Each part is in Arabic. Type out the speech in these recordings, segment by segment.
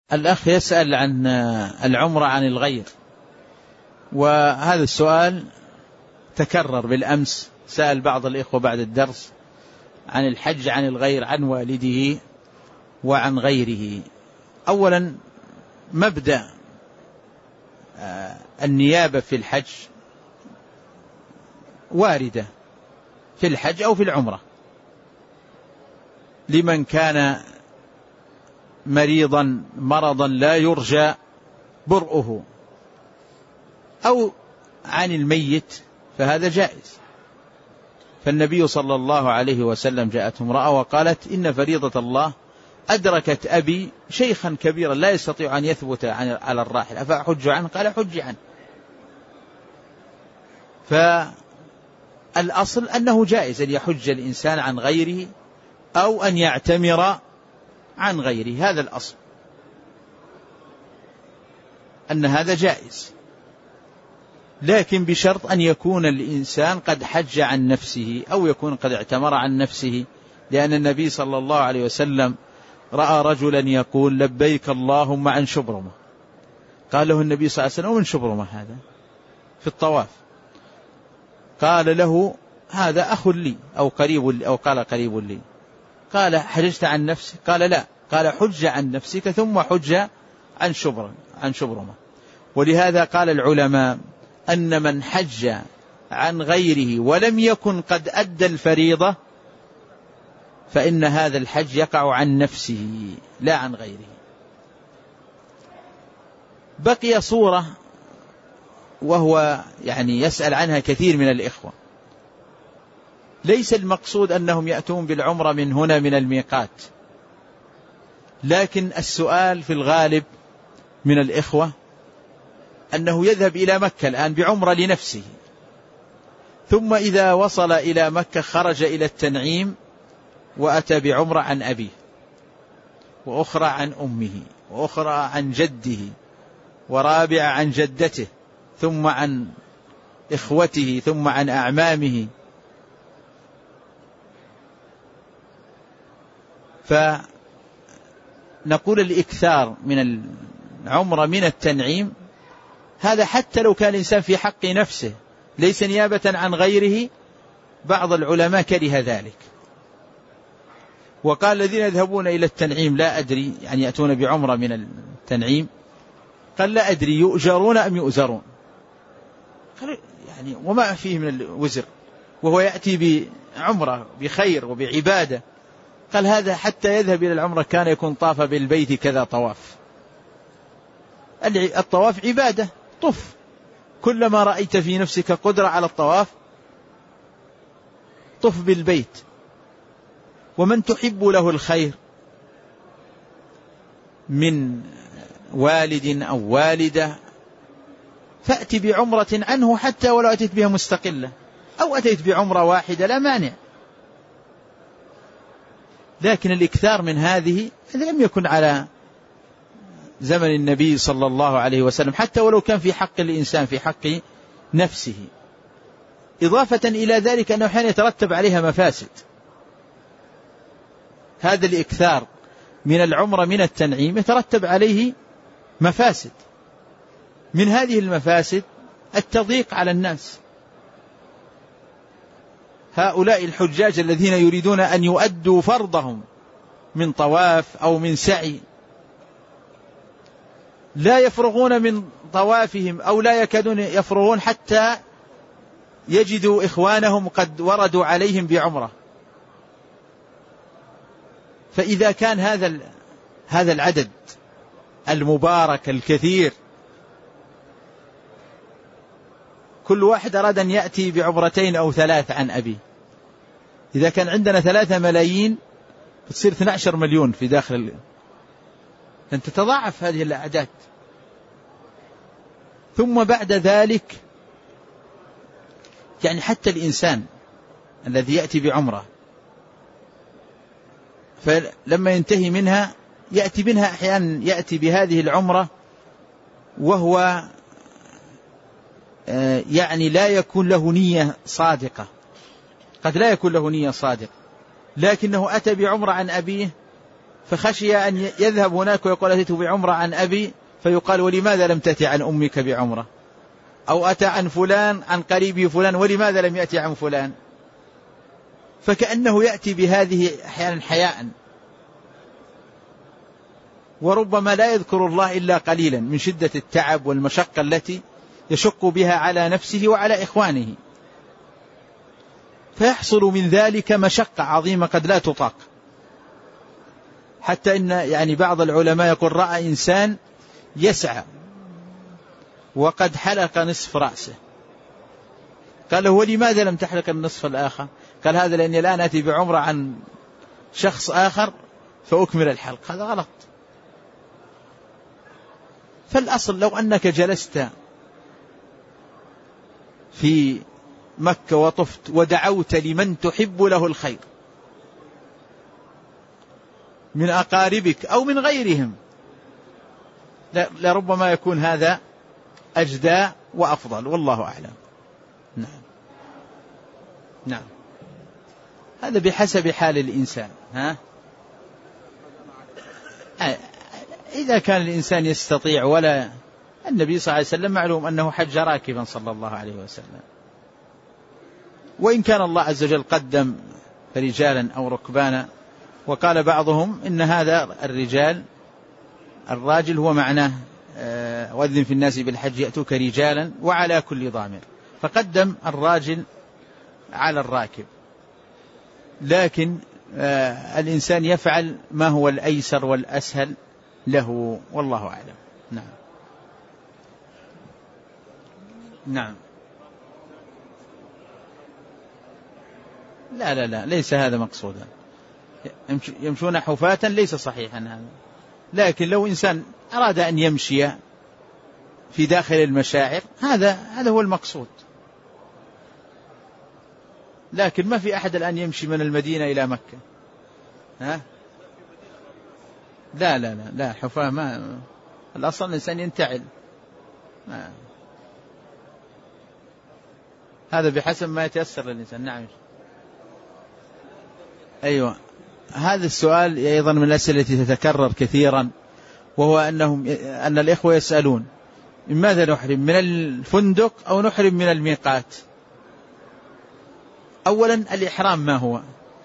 الأخ يسأل عن العمرة عن الغير، وهذا السؤال تكرر بالأمس. سأل بعض الإخوة بعد الدرس عن الحج عن الغير، عن والده وعن غيره. أولا، مبدأ النيابة في الحج واردة في الحج أو في العمرة، لمن كان مريضا مرضا لا يرجى برؤه، أو عن الميت، فهذا جائز. فالنبي صلى الله عليه وسلم جاءته امرأة وقالت: إن فريضة الله أدركت أبي شيخا كبيرا لا يستطيع أن يثبت على الراحل، أفأحج عنه؟ قال: حج عنه. فالأصل أنه جائز أن يحج الإنسان عن غيره أو أن يعتمر عن غيره، هذا الأصل، أن هذا جائز، لكن بشرط أن يكون الإنسان قد حج عن نفسه أو يكون قد اعتمر عن نفسه، لأن النبي صلى الله عليه وسلم رأى رجلا يقول: لبيك اللهم عن شبرمة. قال له النبي صلى الله عليه وسلم: ومن شبرمة هذا؟ في الطواف. قال له: هذا أخ لي أو قريب لي، أو قال قريب لي. قال: حججت عن نفسك؟ قال: لا. قال: حج عن نفسك ثم حج عن شبرمة. ولهذا قال العلماء أن من حج عن غيره ولم يكن قد أدى الفريضة فإن هذا الحج يقع عن نفسه لا عن غيره. بقي صورة وهو يسأل عنها كثير من الإخوة. ليس المقصود أنهم يأتون بالعمرة من هنا من الميقات، لكن السؤال في الغالب من الإخوة أنه يذهب إلى مكة الآن بعمرة لنفسه، ثم إذا وصل إلى مكة خرج إلى التنعيم وأتى بعمرة عن أبيه، وأخرى عن أمه، وأخرى عن جده، ورابعة عن جدته، ثم عن إخوته، ثم عن أعمامه. فنقول الإكثار من العمرة من التنعيم هذا حتى لو كان الإنسان في حق نفسه ليس نيابة عن غيره، بعض العلماء كره ذلك، وقال: الذين يذهبون إلى التنعيم لا أدري، يأتون بعمرة من التنعيم، قال: لا أدري يؤجرون أم يؤزرون؟ قال: وما فيه من الوزر، وهو يأتي بعمرة بخير وبعبادة. قال: هذا حتى يذهب إلى العمرة كان يكون طاف بالبيت كذا طواف. الطواف عبادة، طف، كلما رأيت في نفسك قدرة على الطواف طف بالبيت. ومن تحب له الخير من والد أو والدة فأتي بعمرة عنه، حتى ولو أتيت بها مستقلة أو أتيت بعمرة واحدة لا مانع. لكن الإكثار من هذه لم يكن على زمن النبي صلى الله عليه وسلم، حتى ولو كان في حق الإنسان في حق نفسه. إضافة إلى ذلك أنه أحيانا يترتب عليها مفاسد. هذا الإكثار من العمرة من التنعيم يترتب عليه مفاسد، من هذه المفاسد التضييق على الناس. هؤلاء الحجاج الذين يريدون أن يؤدوا فرضهم من طواف أو من سعي لا يفرغون من طوافهم أو لا يكادون يفرغون حتى يجدوا إخوانهم قد وردوا عليهم بعمرة. فإذا كان هذا العدد المبارك الكثير كل واحد أراد أن يأتي بعمرتين أو 3 عن أبيه، إذا كان عندنا 3 ملايين تصير 12 مليون في داخل أن تتضاعف هذه الأعداد. ثم بعد ذلك حتى الإنسان الذي يأتي بعمرة فلما ينتهي منها يأتي منها أحيانا يأتي بهذه العمرة وهو لا يكون له نية صادقة، قد لا يكون له نية صادقة، لكنه أتى بعمرة عن أبيه فخشي أن يذهب هناك ويقول أتيت بعمرة عن أبي، فيقال ولماذا لم تأتي عن أمك بعمرة؟ أو أتى عن فلان عن قريبه فلان ولماذا لم يأتي عن فلان؟ فكأنه يأتي بهذه أحيانا حياء، وربما لا يذكر الله إلا قليلا من شدة التعب والمشقة التي يشق بها على نفسه وعلى إخوانه، فيحصل من ذلك مشقة عظيمة قد لا تطاق. حتى إن يعني بعض العلماء يقول رأى إنسان يسعى وقد حلق نصف رأسه، قال له ولماذا لم تحلق النصف الآخر؟ قال هذا لأني الآن أتي بعمرة عن شخص آخر فأكمل الحلق. هذا غلط. فالأصل لو أنك جلست في مكة وطفت ودعوت لمن تحب له الخير من أقاربك أو من غيرهم لربما يكون هذا أجدى وأفضل، والله أعلم. نعم نعم، هذا بحسب حال الإنسان. إذا كان الإنسان يستطيع، ولا النبي صلى الله عليه وسلم معلوم أنه حج راكبا صلى الله عليه وسلم، وإن كان الله عز وجل قدم رجالا أو ركبانا، وقال بعضهم إن هذا الراجل هو معناه وأذن في الناس بالحج يأتوك رجالا وعلى كل ضامر، فقدم الراجل على الراكب. لكن الإنسان يفعل ما هو الأيسر والأسهل له، والله أعلم. نعم نعم. لا لا لا، ليس هذا مقصودا. يمشون حفاة ليس صحيحا هذا، لكن لو إنسان أراد أن يمشي في داخل المشاعر هذا هو المقصود. لكن ما في أحد الآن يمشي من المدينة إلى مكة. لا لا لا لا، حفاة ما الأصل الإنسان ينتعل. هذا بحسب ما يتيسر للإنسان. نعم. أيوة، هذا السؤال أيضا من الأسئلة التي تتكرر كثيرا، وهو أن الإخوة يسألون ماذا نحرم، من الفندق أو نحرم من الميقات؟ أولا الإحرام ما هو؟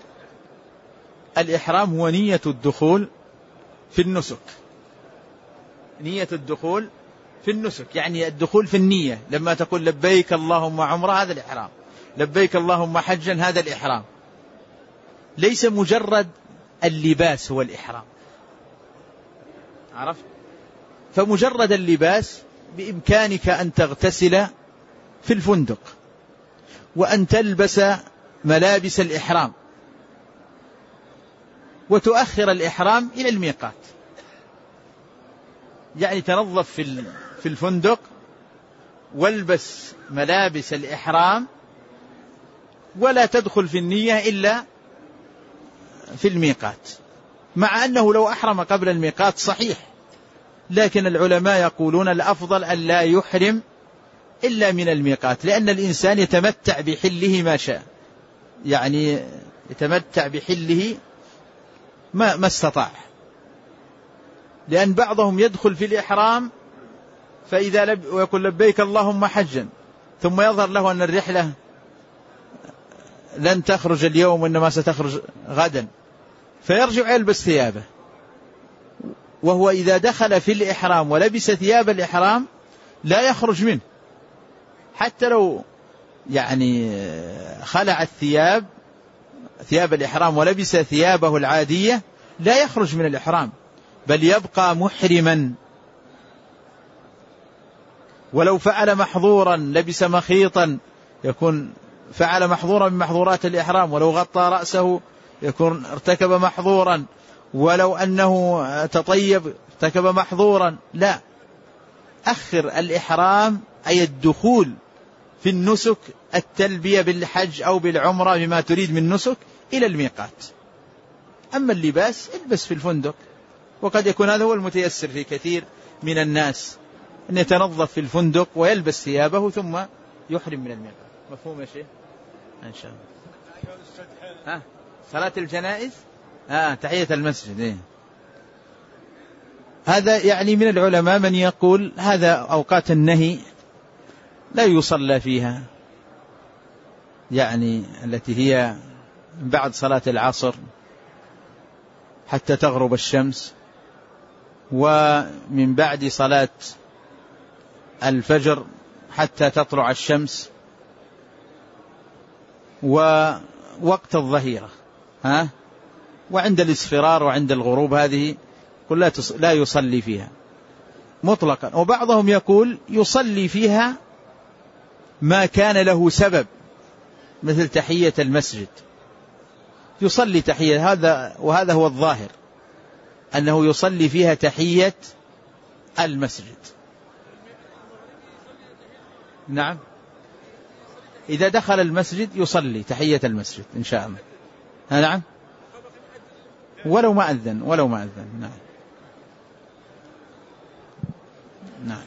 الإحرام هو نية الدخول في النسك، نية الدخول في النسك، يعني الدخول في النية. لما تقول لبيك اللهم عمرة هذا الإحرام، لبيك اللهم حجا هذا الإحرام. ليس مجرد اللباس هو الإحرام، عرفت؟ فمجرد اللباس بإمكانك أن تغتسل في الفندق وأن تلبس ملابس الإحرام وتؤخر الإحرام إلى الميقات، يعني تنظف في الفندق والبس ملابس الإحرام ولا تدخل في النية إلا في الميقات، مع أنه لو أحرم قبل الميقات صحيح، لكن العلماء يقولون الأفضل أن لا يحرم إلا من الميقات، لأن الإنسان يتمتع بحله ما شاء، يعني يتمتع بحله ما استطاع. لأن بعضهم يدخل في الإحرام فإذا ويقول لبيك اللهم حجا، ثم يظهر له أن الرحلة لن تخرج اليوم وإنما ستخرج غدا، فيرجع يلبس ثيابه. وهو إذا دخل في الإحرام ولبس ثياب الإحرام لا يخرج منه، حتى لو يعني خلع ثياب الإحرام ولبس ثيابه العادية لا يخرج من الإحرام، بل يبقى محرما. ولو فعل محظورا لبس مخيطا يكون فعل محظورا من محظورات الإحرام، ولو غطى رأسه يكون ارتكب محظورا، ولو أنه تطيب ارتكب محظورا. لا، أخر الإحرام أي الدخول في النسك، التلبية بالحج أو بالعمرة بما تريد من نسك إلى الميقات. أما اللباس البس في الفندق، وقد يكون هذا هو المتيسر في كثير من الناس، أن يتنظف في الفندق ويلبس ثيابه ثم يحرم من الميقات. مفهوم يا شيخ؟ إن شاء الله. صلاة الجنائز تحية المسجد. هذا يعني من العلماء من يقول هذا أوقات النهي لا يصلى فيها، يعني التي هي بعد صلاة العصر حتى تغرب الشمس، ومن بعد صلاة الفجر حتى تطلع الشمس، ووقت الظهيرة وعند الاصفرار وعند الغروب، هذه كلها لا يصلي فيها مطلقا. وبعضهم يقول يصلي فيها ما كان له سبب، مثل تحية المسجد، يصلي تحية وهذا هو الظاهر أنه يصلي فيها تحية المسجد. نعم، إذا دخل المسجد يصلي تحية المسجد إن شاء الله. نعم، ولو ما أذن نعم. نعم.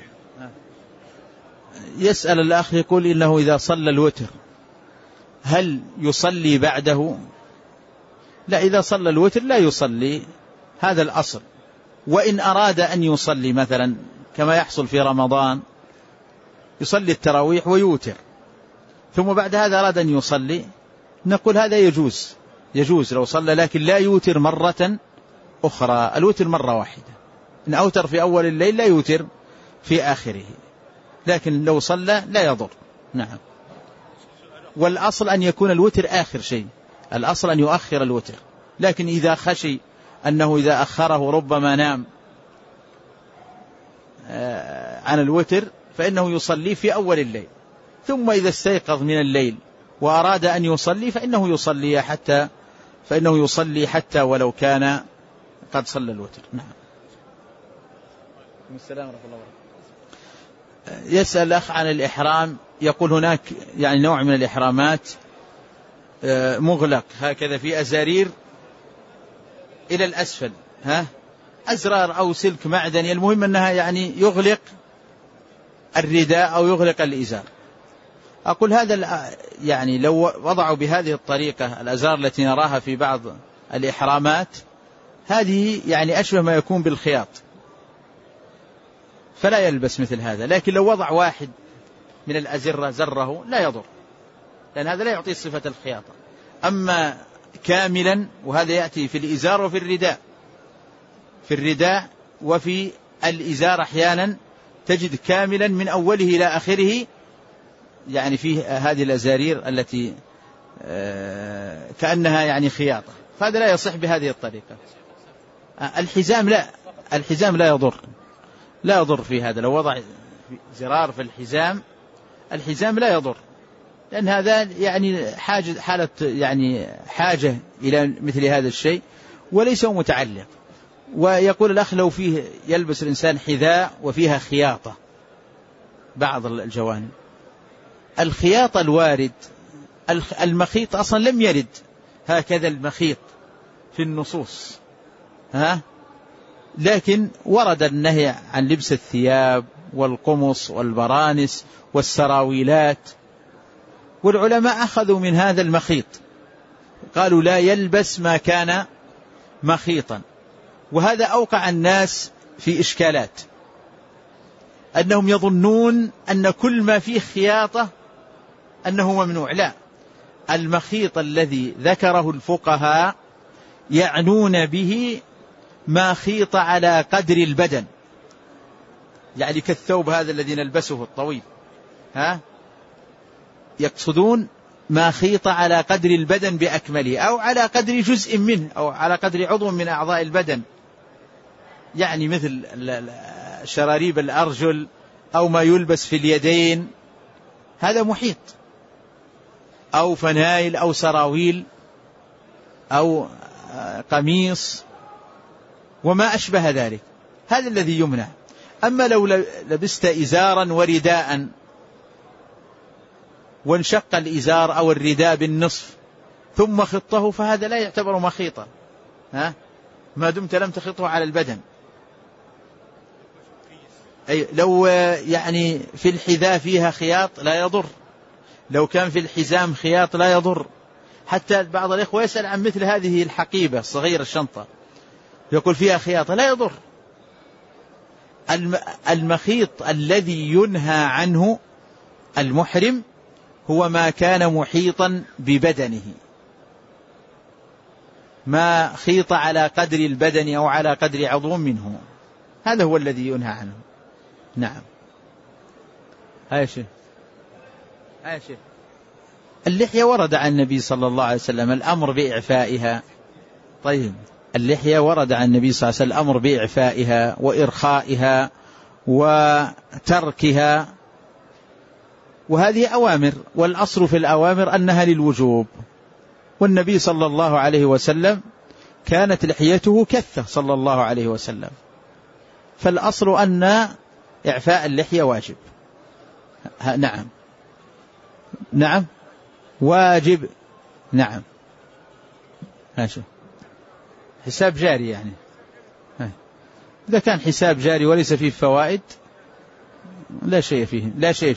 يسأل الأخ يقول إنه إذا صلى الوتر هل يصلي بعده؟ لا، إذا صلى الوتر لا يصلي، هذا الأصل. وإن أراد أن يصلي مثلا كما يحصل في رمضان، يصلي التراويح ويوتر، ثم بعد هذا أراد أن يصلي، نقول هذا يجوز لو صلى، لكن لا يوتر مرة أخرى. الوتر مرة واحدة، إن أوتر في أول الليل لا يوتر في آخره، لكن لو صلى لا يضر. نعم. والأصل أن يكون الوتر آخر شيء، الأصل أن يؤخر الوتر، لكن إذا خشي أنه إذا أخره ربما نام عن الوتر فإنه يصلي في أول الليل، ثم إذا استيقظ من الليل وأراد أن يصلي فإنه يصلي حتى ولو كان قد صلى الوتر. نعم. السلام ورحمة الله وبركاته. يسأل الأخ عن الإحرام، يقول هناك يعني نوع من الإحرامات مغلق هكذا في أزارير إلى الأسفل، أزرار أو سلك معدني، المهم أنها يعني يغلق الرداء أو يغلق الإزار. أقول هذا يعني لو وضعوا بهذه الطريقة الأزرار التي نراها في بعض الإحرامات، هذه يعني أشبه ما يكون بالخياط، فلا يلبس مثل هذا. لكن لو وضع واحد من الأزرة زره لا يضر، لأن هذا لا يعطي صفة الخياطة. أما كاملا، وهذا يأتي في الإزار وفي الرداء، في الرداء وفي الإزار أحيانا تجد كاملا من أوله إلى آخره، يعني فيه هذه الأزارير التي كأنها يعني خياطة، فهذا لا يصح بهذه الطريقة. الحزام لا يضر في هذا. لو وضع زرار في الحزام لا يضر، لأن هذا يعني حاجة إلى مثل هذا الشيء وليس متعلق. ويقول الأخ لو فيه يلبس الإنسان حذاء وفيها خياطة بعض الجوانب، الخياطة الوارد، المخيط أصلا لم يرد هكذا المخيط في النصوص، لكن ورد النهي عن لبس الثياب والقمص والبرانس والسراويلات، والعلماء أخذوا من هذا المخيط، قالوا لا يلبس ما كان مخيطا. وهذا أوقع الناس في إشكالات، أنهم يظنون أن كل ما فيه خياطة أنه ممنوع. لا، المخيط الذي ذكره الفقهاء يعنون به ما خيط على قدر البدن، يعني كالثوب هذا الذي نلبسه الطويل، يقصدون ما خيط على قدر البدن بأكمله، أو على قدر جزء منه، أو على قدر عضو من أعضاء البدن، يعني مثل شراريب الأرجل أو ما يلبس في اليدين، هذا محيط، أو فنايل أو سراويل أو قميص وما أشبه ذلك، هذا الذي يمنع. أما لو لبست إزارا ورداء وانشق الإزار أو الرداء بالنصف ثم خطه، فهذا لا يعتبر مخيطا، ما دمت لم تخطه على البدن. أي لو يعني في الحذاء فيها خياط لا يضر، لو كان في الحزام خياط لا يضر. حتى بعض الإخوة يسأل عن مثل هذه الحقيبة الصغيرة، الشنطة، يقول فيها خياطة، لا يضر، المخيط الذي ينهى عنه المحرم هو ما كان محيطا ببدنه، ما خيط على قدر البدن أو على قدر عضو منه، هذا هو الذي ينهى عنه. نعم. هاي شيء اللحية ورد عن النبي صلى الله عليه وسلم الأمر بإعفائها. طيب، اللحية ورد عن النبي صلى الله عليه وسلم الأمر بإعفائها وإرخائها وتركها، وهذه أوامر، والأصل في الأوامر أنها للوجوب. والنبي صلى الله عليه وسلم كانت لحيته كثة صلى الله عليه وسلم، فالأصل أن إعفاء اللحية واجب. نعم واجب. نعم. ماشي. حساب جاري يعني، إذا كان حساب جاري وليس فيه فوائد لا شيء فيه،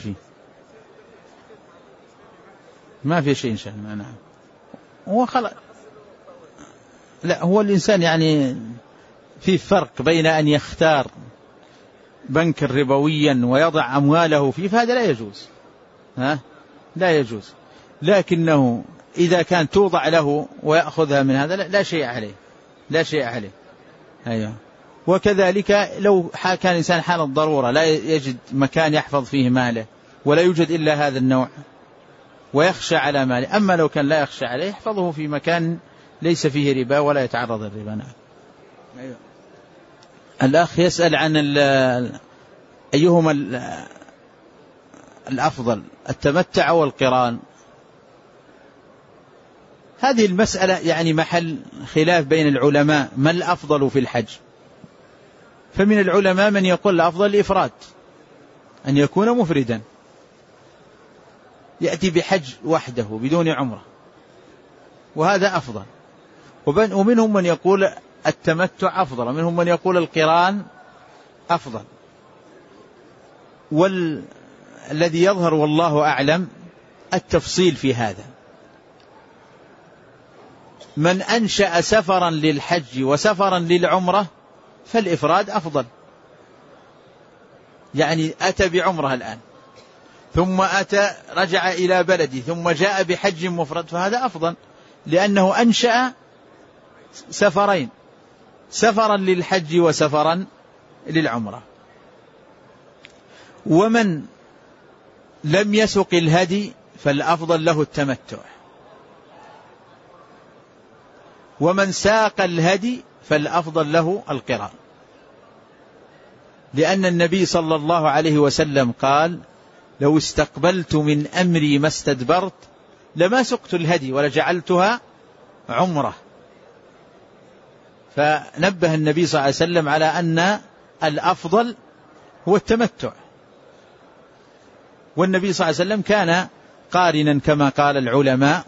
ما في شيء إن شاء الله. نعم. هو خلق. لا، هو الإنسان يعني في فرق بين أن يختار بنك ربويا ويضع أمواله فيه، فهذا لا يجوز، لا يجوز. لكنه إذا كان توضع له ويأخذها من هذا لا شيء عليه. أيوة. وكذلك لو كان إنسان حال الضرورة لا يجد مكان يحفظ فيه ماله ولا يوجد إلا هذا النوع ويخشى على ماله، أما لو كان لا يخشى عليه يحفظه في مكان ليس فيه ربا ولا يتعرض للربا. نعم. أيوة. الأخ يسأل عن أيهما الأفضل، التمتع أو القران. هذه المسألة يعني محل خلاف بين العلماء، ما الأفضل في الحج؟ فمن العلماء من يقول الأفضل الإفراد، أن يكون مفردا يأتي بحج وحده بدون عمرة، وهذا أفضل. ومنهم من يقول التمتع أفضل، ومنهم من يقول القران أفضل. والذي يظهر والله أعلم التفصيل في هذا. من أنشأ سفرا للحج وسفرا للعمرة فالإفراد أفضل، يعني أتى بعمرة الآن ثم رجع إلى بلده ثم جاء بحج مفرد، فهذا أفضل، لأنه أنشأ سفرين، سفرا للحج وسفرا للعمرة. ومن لم يسق الهدي فالأفضل له التمتع، ومن ساق الهدي فالأفضل له القران، لأن النبي صلى الله عليه وسلم قال: لو استقبلت من أمري ما استدبرت لما سقت الهدي ولجعلتها عمرة. فنبه النبي صلى الله عليه وسلم على أن الأفضل هو التمتع. والنبي صلى الله عليه وسلم كان قارنا كما قال العلماء،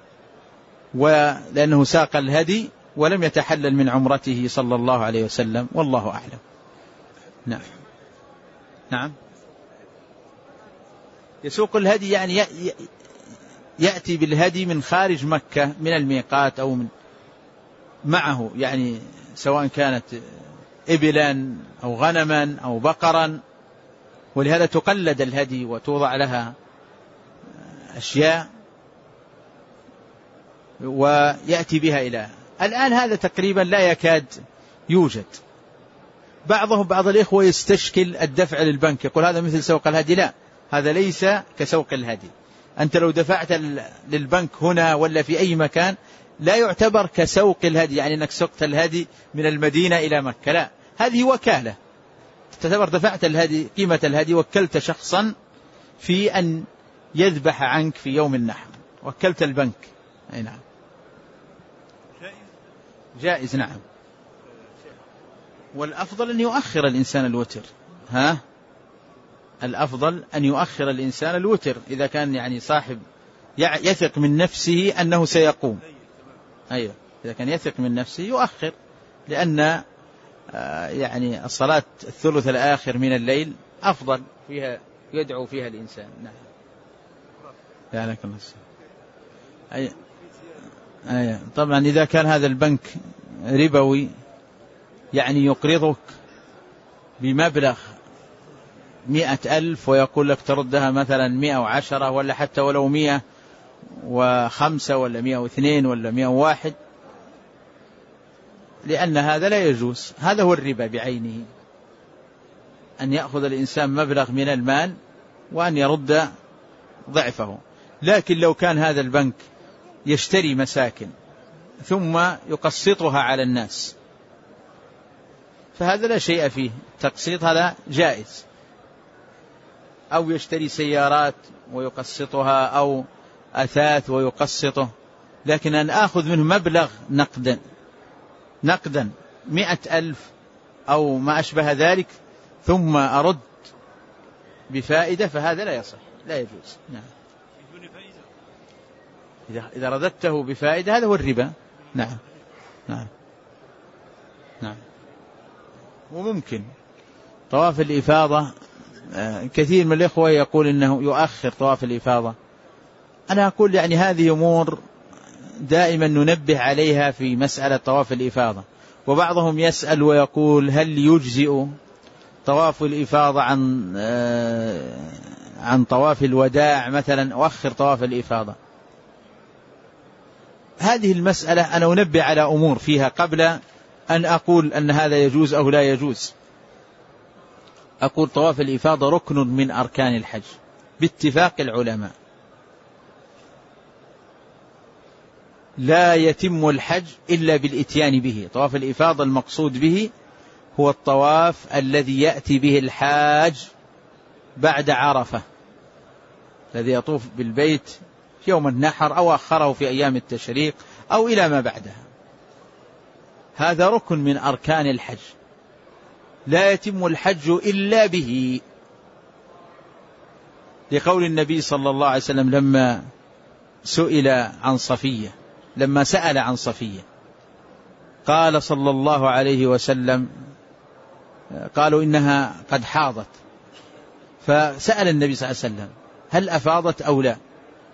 ولأنه ساق الهدي ولم يتحلل من عمرته صلى الله عليه وسلم، والله أعلم. نعم. يسوق الهدي يعني يأتي بالهدي من خارج مكة من الميقات أو من معه، يعني سواء كانت إبلا أو غنما أو بقرا، ولهذا تقلد الهدي وتوضع لها أشياء ويأتي بها إلى الآن. هذا تقريبا لا يكاد يوجد. بعض الإخوة يستشكل الدفع للبنك، يقول هذا مثل سوق الهدي. لا، هذا ليس كسوق الهدي. أنت لو دفعت للبنك هنا ولا في أي مكان لا يعتبر كسوق الهدي، يعني أنك سقت الهدي من المدينة إلى مكة، لا، هذه وكالة، تعتبر دفعت الهدي، قيمة الهدي، وكلت شخصا في أن يذبح عنك في يوم النحر، وكلت البنك. أي نعم، جائز. نعم. والأفضل أن يؤخر الإنسان الوتر. الأفضل أن يؤخر الإنسان الوتر إذا كان يعني صاحب يثق من نفسه أنه سيقوم. أيوة، إذا كان يثق من نفسه يؤخر، لأن يعني الصلاة الثلث الآخر من الليل أفضل، فيها يدعو فيها الإنسان. نعم. يعني طبعا إذا كان هذا البنك ربوي، يعني يقرضك بمبلغ 100,000 ويقول لك تردها مثلا 110 ولا حتى ولو 105 ولا 102 ولا 101، لأن هذا لا يجوز. هذا هو الربا بعينه، أن يأخذ الإنسان مبلغ من المال وأن يرد ضعفه. لكن لو كان هذا البنك يشتري مساكن ثم يقسطها على الناس فهذا لا شيء فيه، تقسيط هذا جائز. أو يشتري سيارات ويقسطها أو أثاث ويقسطه، لكن أن آخذ منه مبلغ نقدا 100,000 أو ما أشبه ذلك ثم أرد بفائدة فهذا لا يصح، لا يجوز. نعم. إذا رددته بفائدة هذا هو الربا. نعم نعم نعم. وممكن طواف الإفاضة، كثير من الإخوة يقول إنه يؤخر طواف الإفاضة. أنا أقول يعني هذه أمور دائما ننبه عليها في مسألة طواف الإفاضة. وبعضهم يسأل ويقول هل يجزئ طواف الإفاضة عن طواف الوداع مثلا، أؤخر طواف الإفاضة. هذه المسألة أنا أنبه على أمور فيها قبل أن أقول أن هذا يجوز أو لا يجوز. أقول طواف الإفاضة ركن من أركان الحج باتفاق العلماء، لا يتم الحج إلا بالإتيان به. طواف الإفاضة المقصود به هو الطواف الذي يأتي به الحاج بعد عرفة، الذي يطوف بالبيت في يوم النحر أو أخره في أيام التشريق أو إلى ما بعدها. هذا ركن من أركان الحج، لا يتم الحج إلا به، لقول النبي صلى الله عليه وسلم لما سأل عن صفية قال صلى الله عليه وسلم، قالوا إنها قد حاضت، فسأل النبي صلى الله عليه وسلم هل أفاضت أو لا؟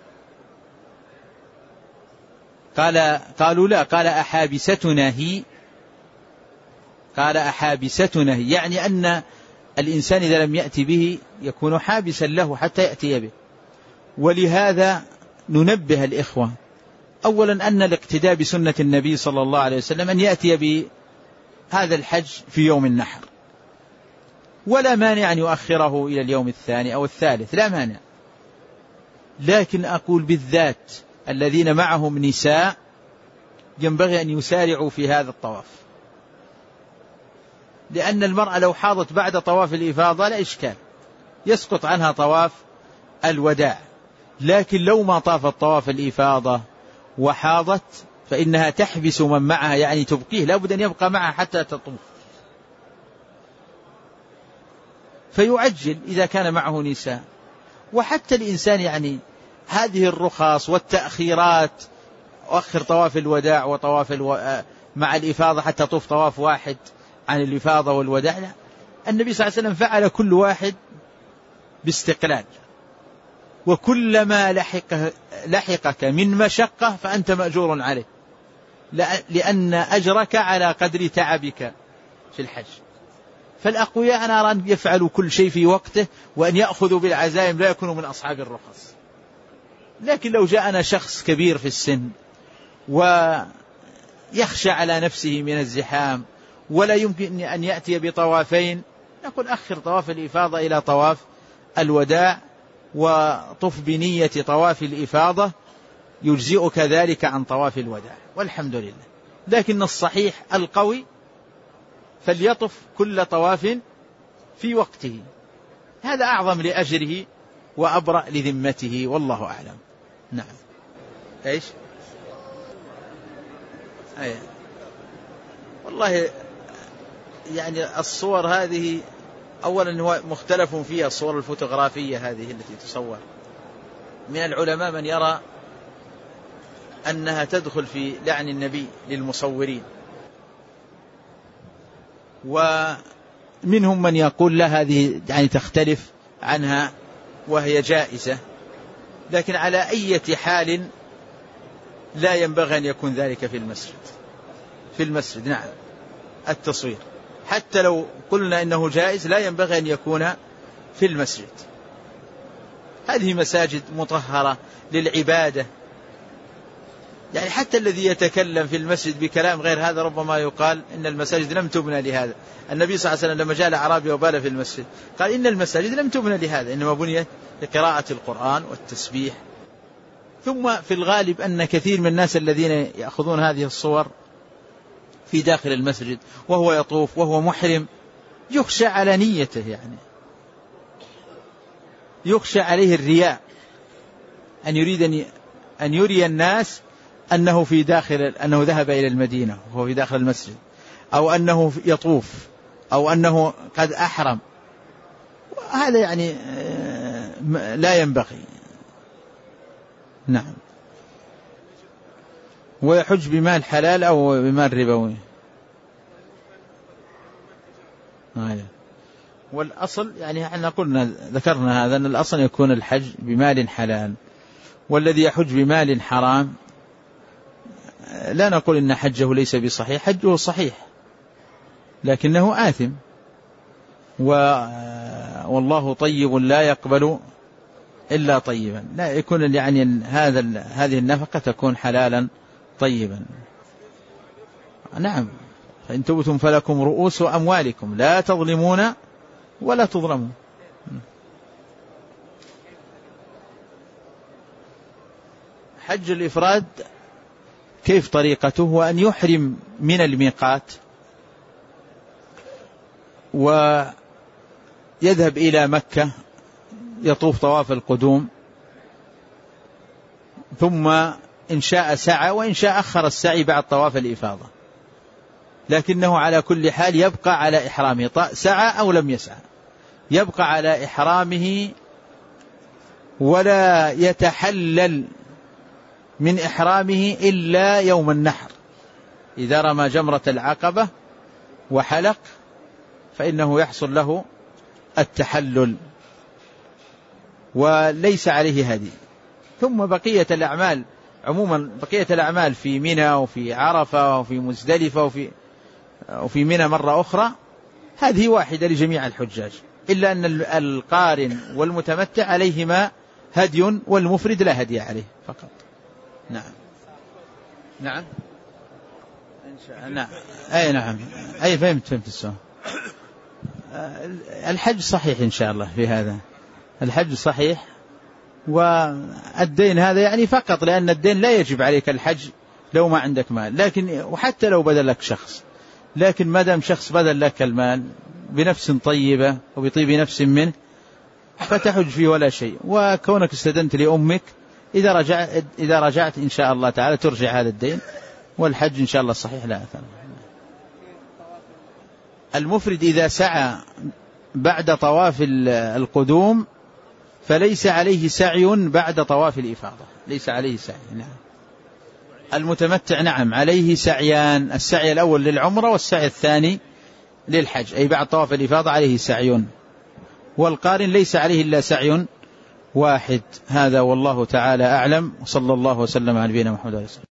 قالوا لا. قال أحابستنا هي؟ قال أحابستنا هي، يعني أن الإنسان إذا لم يأتي به يكون حابسا له حتى يأتي به. ولهذا ننبه الإخوة أولا أن الاقتداء بسنة النبي صلى الله عليه وسلم أن يأتي بهذا الحج في يوم النحر، ولا مانع أن يؤخره إلى اليوم الثاني أو الثالث، لا مانع. لكن أقول بالذات الذين معهم نساء ينبغي أن يسارعوا في هذا الطواف، لأن المرأة لو حاضت بعد طواف الإفاضة لا إشكال، يسقط عنها طواف الوداع. لكن لو ما طافت طواف الإفاضة وحاضت فإنها تحبس من معها، يعني تبقيه، لا بد أن يبقى معها حتى تطوف. فيعجل إذا كان معه نساء. وحتى الإنسان يعني هذه الرخص والتأخيرات، أؤخر طواف الوداع وطواف مع الإفاضة حتى طوف طواف واحد عن الإفاضة والوداع، لا. النبي صلى الله عليه وسلم فعل كل واحد باستقلال، وكلما لحقك من مشقة فأنت مأجور عليه، لأن أجرك على قدر تعبك في الحج. فالأقوياء أنا أرى أن يفعلوا كل شيء في وقته وأن يأخذوا بالعزائم، لا يكونوا من أصحاب الرخص. لكن لو جاءنا شخص كبير في السن ويخشى على نفسه من الزحام ولا يمكن أن يأتي بطوافين، نقول أخر طواف الإفاضة إلى طواف الوداع وطف بنية طواف الإفاضة، يجزئك ذلك عن طواف الوداع والحمد لله. لكن الصحيح القوي فليطف كل طواف في وقته، هذا أعظم لأجره وأبرأ لذمته، والله أعلم. نعم. إيش؟ والله يعني الصور هذه أولا هو مختلف فيها، الصور الفوتوغرافية هذه التي تصور، من العلماء من يرى أنها تدخل في لعن النبي للمصورين، ومنهم من يقول لا هذه يعني تختلف عنها وهي جائزة. لكن على أي حال لا ينبغي أن يكون ذلك في المسجد. نعم التصوير حتى لو قلنا إنه جائز لا ينبغي أن يكون في المسجد. هذه مساجد مطهرة للعبادة، يعني حتى الذي يتكلم في المسجد بكلام غير هذا ربما يقال إن المساجد لم تبنى لهذا. النبي صلى الله عليه وسلم لما جاء الأعرابي وبال في المسجد قال إن المساجد لم تبنى لهذا، إنما بنيت لقراءة القرآن والتسبيح. ثم في الغالب أن كثير من الناس الذين يأخذون هذه الصور في داخل المسجد وهو يطوف وهو محرم يخشى على نيته، يعني يخشى عليه الرياء، أن يريد أن يري الناس أنه في داخل، أنه ذهب إلى المدينة وهو في داخل المسجد، أو أنه يطوف، أو أنه قد أحرم. هذا يعني لا ينبغي. نعم. ويحج بمال حلال أو بمال ربوي. والأصل يعني احنا قلنا ذكرنا هذا أن الأصل يكون الحج بمال حلال، والذي يحج بمال حرام لا نقول إن حجه ليس بصحيح، حجه صحيح لكنه آثم، والله طيب لا يقبل إلا طيبا. لا يكون يعني هذه النفقة تكون حلالا طيبا. نعم. فإن تبتم فلكم رؤوس أموالكم لا تظلمون ولا تظلمون. حج الإفراد كيف طريقته؟ وأن يحرم من الميقات ويذهب إلى مكة يطوف طواف القدوم، ثم إن شاء سعى وإن شاء أخر السعي بعد طواف الإفاضة، لكنه على كل حال يبقى على إحرامه، سعى أو لم يسعى يبقى على إحرامه، ولا يتحلل من إحرامه إلا يوم النحر. إذا رمى جمرة العقبة وحلق فإنه يحصل له التحلل وليس عليه هدي. ثم بقية الأعمال عموما، بقية الأعمال في منى وفي عرفة وفي مزدلفة وفي منى مرة أخرى هذه واحدة لجميع الحجاج، إلا أن القارن والمتمتع عليهما هدي والمفرد لا هدي عليه فقط. نعم. نعم. نعم. أي نعم. أي فهمت السؤال. الحج صحيح إن شاء الله في هذا، الحج صحيح، والدين هذا يعني فقط لأن الدين لا يجب عليك الحج لو ما عندك مال، لكن وحتى لو بدل لك شخص، لكن ما دام شخص بدل لك المال بنفس طيبة وبطيب نفس منه فتحج فيه ولا شيء. وكونك استدنت لأمك إذا رجعت إن شاء الله تعالى ترجع هذا الدين، والحج إن شاء الله صحيح لا أثر. المفرد إذا سعى بعد طواف القدوم فليس عليه سعي بعد طواف الإفاضة، ليس عليه سعي. نعم. المتمتع نعم عليه سعيان، السعي الأول للعمرة والسعي الثاني للحج، أي بعد طواف الإفاضة عليه سعي، والقارن ليس عليه إلا سعي واحد. هذا والله تعالى أعلم، وصلى الله وسلم على نبينا محمد.